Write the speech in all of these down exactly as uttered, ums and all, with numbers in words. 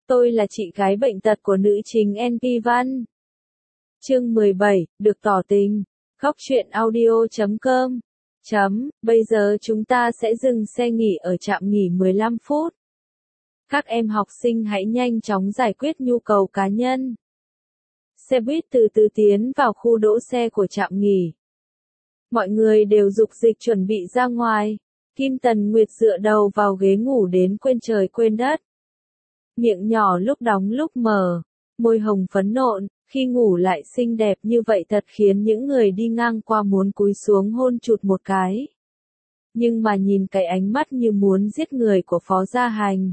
Tôi là chị gái bệnh tật của nữ chính en pê Văn. Chương mười bảy, được tỏ tình. Góc truyện audio chấm com. Chấm, bây giờ chúng ta sẽ dừng xe nghỉ ở trạm nghỉ mười lăm phút. Các em học sinh hãy nhanh chóng giải quyết nhu cầu cá nhân. Xe buýt từ từ tiến vào khu đỗ xe của trạm nghỉ. Mọi người đều dục dịch chuẩn bị ra ngoài. Kim Tần Nguyệt dựa đầu vào ghế ngủ đến quên trời quên đất. Miệng nhỏ lúc đóng lúc mở, môi hồng phấn nộn, khi ngủ lại xinh đẹp như vậy thật khiến những người đi ngang qua muốn cúi xuống hôn chụt một cái. Nhưng mà nhìn cái ánh mắt như muốn giết người của Phó Gia Hành.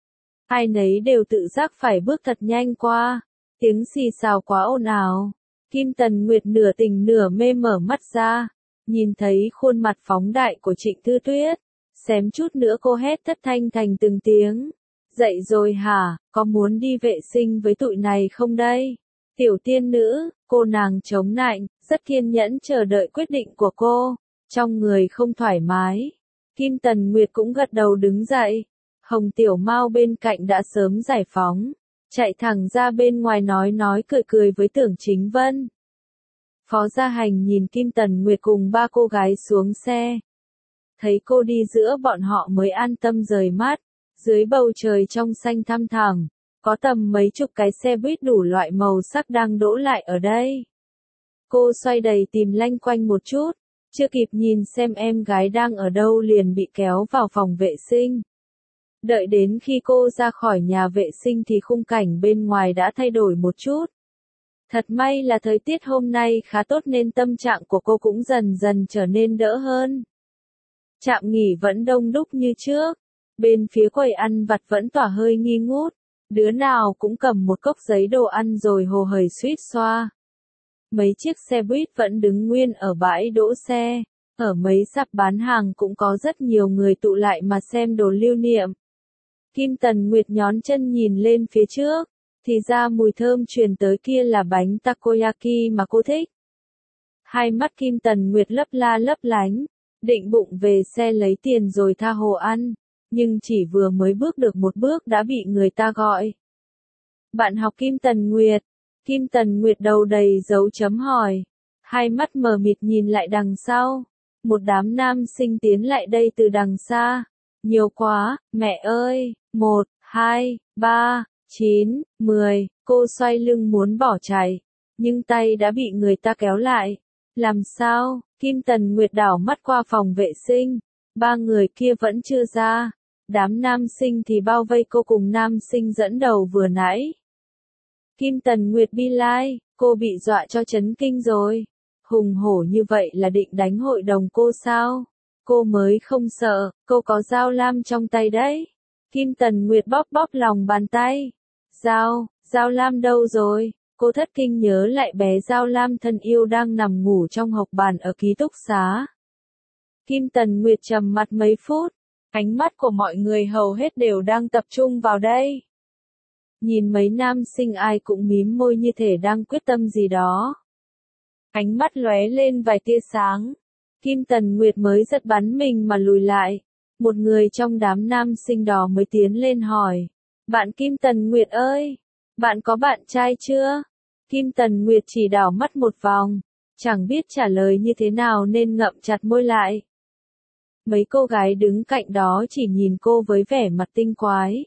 Ai nấy đều tự giác phải bước thật nhanh qua, tiếng xì xào quá ồn ào. Kim Tần Nguyệt nửa tỉnh nửa mê mở mắt ra, nhìn thấy khuôn mặt phóng đại của Trịnh Thư Tuyết, xém chút nữa cô hét thất thanh thành từng tiếng. Dậy rồi hả, có muốn đi vệ sinh với tụi này không đây? Tiểu tiên nữ, cô nàng chống nạnh, rất kiên nhẫn chờ đợi quyết định của cô, trong người không thoải mái. Kim Tần Nguyệt cũng gật đầu đứng dậy, Hồng Tiểu Mao bên cạnh đã sớm giải phóng, chạy thẳng ra bên ngoài nói nói cười cười với Tưởng Chính Vân. Phó Gia Hành nhìn Kim Tần Nguyệt cùng ba cô gái xuống xe. Thấy cô đi giữa bọn họ mới an tâm rời mắt. Dưới bầu trời trong xanh thăm thẳm, có tầm mấy chục cái xe buýt đủ loại màu sắc đang đỗ lại ở đây. Cô xoay đầy tìm lanh quanh một chút, chưa kịp nhìn xem em gái đang ở đâu liền bị kéo vào phòng vệ sinh. Đợi đến khi cô ra khỏi nhà vệ sinh thì khung cảnh bên ngoài đã thay đổi một chút. Thật may là thời tiết hôm nay khá tốt nên tâm trạng của cô cũng dần dần trở nên đỡ hơn. Trạm nghỉ vẫn đông đúc như trước. Bên phía quầy ăn vặt vẫn tỏa hơi nghi ngút, đứa nào cũng cầm một cốc giấy đồ ăn rồi hồ hởi suýt xoa. Mấy chiếc xe buýt vẫn đứng nguyên ở bãi đỗ xe, ở mấy sạp bán hàng cũng có rất nhiều người tụ lại mà xem đồ lưu niệm. Kim Tần Nguyệt nhón chân nhìn lên phía trước, thì ra mùi thơm truyền tới kia là bánh takoyaki mà cô thích. Hai mắt Kim Tần Nguyệt lấp la lấp lánh, định bụng về xe lấy tiền rồi tha hồ ăn. Nhưng chỉ vừa mới bước được một bước đã bị người ta gọi. Bạn học Kim Tần Nguyệt. Kim Tần Nguyệt đầu đầy dấu chấm hỏi. Hai mắt mờ mịt nhìn lại đằng sau. Một đám nam sinh tiến lại đây từ đằng xa. Nhiều quá, mẹ ơi. Một, hai, ba, chín, mười. Cô xoay lưng muốn bỏ chạy. Nhưng tay đã bị người ta kéo lại. Làm sao? Kim Tần Nguyệt đảo mắt qua phòng vệ sinh. Ba người kia vẫn chưa ra. Đám nam sinh thì bao vây cô cùng nam sinh dẫn đầu vừa nãy. Kim Tần Nguyệt bi lai, cô bị dọa cho chấn kinh rồi. Hùng hổ như vậy là định đánh hội đồng cô sao? Cô mới không sợ, cô có dao lam trong tay đấy. Kim Tần Nguyệt bóp bóp lòng bàn tay. Dao, dao lam đâu rồi? Cô thất kinh nhớ lại bé dao lam thân yêu đang nằm ngủ trong hộc bàn ở ký túc xá. Kim Tần Nguyệt trầm mặt mấy phút. Ánh mắt của mọi người hầu hết đều đang tập trung vào đây. Nhìn mấy nam sinh ai cũng mím môi như thể đang quyết tâm gì đó. Ánh mắt lóe lên vài tia sáng. Kim Tần Nguyệt mới giật bắn mình mà lùi lại. Một người trong đám nam sinh đó mới tiến lên hỏi. Bạn Kim Tần Nguyệt ơi, bạn có bạn trai chưa? Kim Tần Nguyệt chỉ đảo mắt một vòng. Chẳng biết trả lời như thế nào nên ngậm chặt môi lại. Mấy cô gái đứng cạnh đó chỉ nhìn cô với vẻ mặt tinh quái.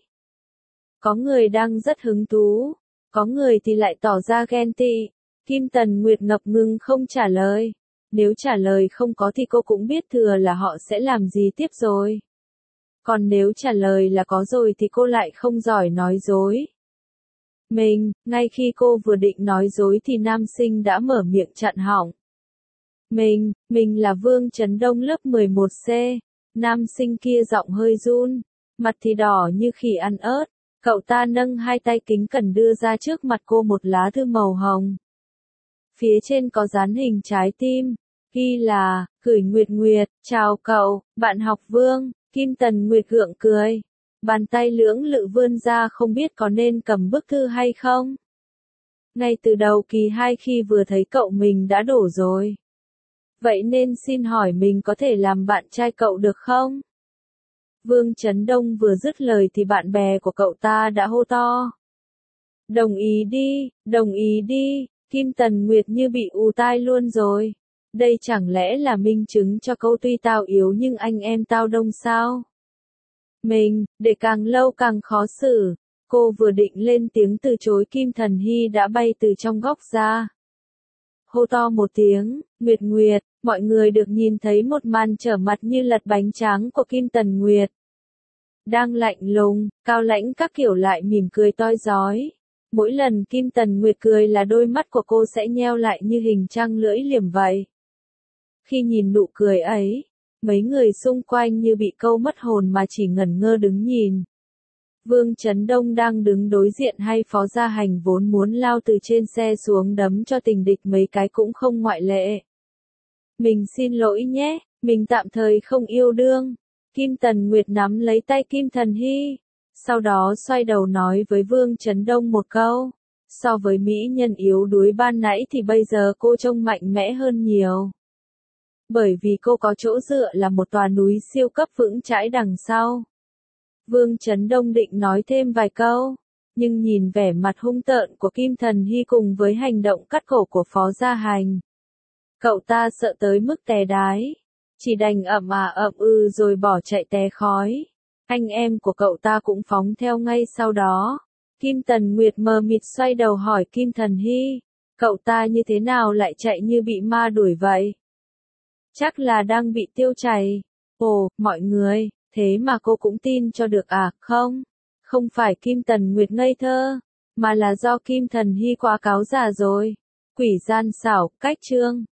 Có người đang rất hứng thú, có người thì lại tỏ ra ghen tị. Kim Tần Nguyệt ngập ngừng không trả lời. Nếu trả lời không có thì cô cũng biết thừa là họ sẽ làm gì tiếp rồi. Còn nếu trả lời là có rồi thì cô lại không giỏi nói dối. Mình, ngay khi cô vừa định nói dối thì nam sinh đã mở miệng chặn họng. Mình, mình là Vương Trấn Đông lớp mười một C. Nam sinh kia giọng hơi run, mặt thì đỏ như khỉ ăn ớt. Cậu ta nâng hai tay kính cẩn đưa ra trước mặt cô một lá thư màu hồng. Phía trên có dán hình trái tim, ghi là, gửi Nguyệt Nguyệt, chào cậu, bạn học Vương. Kim Tần Nguyệt gượng cười. Bàn tay lưỡng lự vươn ra không biết có nên cầm bức thư hay không. Ngay từ đầu kỳ hai khi vừa thấy cậu mình đã đổ rồi. Vậy nên xin hỏi mình có thể làm bạn trai cậu được không? Vương Chấn Đông vừa dứt lời thì bạn bè của cậu ta đã hô to. Đồng ý đi, đồng ý đi, Kim Tần Nguyệt như bị ù tai luôn rồi. Đây chẳng lẽ là minh chứng cho câu tuy tao yếu nhưng anh em tao đông sao? Mình, để càng lâu càng khó xử. Cô vừa định lên tiếng từ chối Kim Thần Hy đã bay từ trong góc ra. Hô to một tiếng, Nguyệt Nguyệt, mọi người được nhìn thấy một màn trở mặt như lật bánh tráng của Kim Tần Nguyệt. Đang lạnh lùng, cao lãnh các kiểu lại mỉm cười toi rói. Mỗi lần Kim Tần Nguyệt cười là đôi mắt của cô sẽ nheo lại như hình trăng lưỡi liềm vậy. Khi nhìn nụ cười ấy, mấy người xung quanh như bị câu mất hồn mà chỉ ngẩn ngơ đứng nhìn. Vương Chấn Đông đang đứng đối diện hay Phó Gia Hành vốn muốn lao từ trên xe xuống đấm cho tình địch mấy cái cũng không ngoại lệ. Mình xin lỗi nhé, mình tạm thời không yêu đương. Kim Tần Nguyệt nắm lấy tay Kim Thần Hy, sau đó xoay đầu nói với Vương Chấn Đông một câu. So với mỹ nhân yếu đuối ban nãy thì bây giờ cô trông mạnh mẽ hơn nhiều. Bởi vì cô có chỗ dựa là một tòa núi siêu cấp vững chãi đằng sau. Vương Chấn Đông định nói thêm vài câu, nhưng nhìn vẻ mặt hung tợn của Kim Thần Hy cùng với hành động cắt cổ của Phó Gia Hành. Cậu ta sợ tới mức té đái, chỉ đành ậm à ậm ư rồi bỏ chạy té khói. Anh em của cậu ta cũng phóng theo ngay sau đó. Kim Tần Nguyệt mờ mịt xoay đầu hỏi Kim Thần Hy, cậu ta như thế nào lại chạy như bị ma đuổi vậy? Chắc là đang bị tiêu chảy. Ồ, mọi người, thế mà cô cũng tin cho được à? Không, không phải Kim Tần Nguyệt ngây thơ, mà là do Kim Thần Hy quá cáo già rồi. Quỷ gian xảo, cách chương.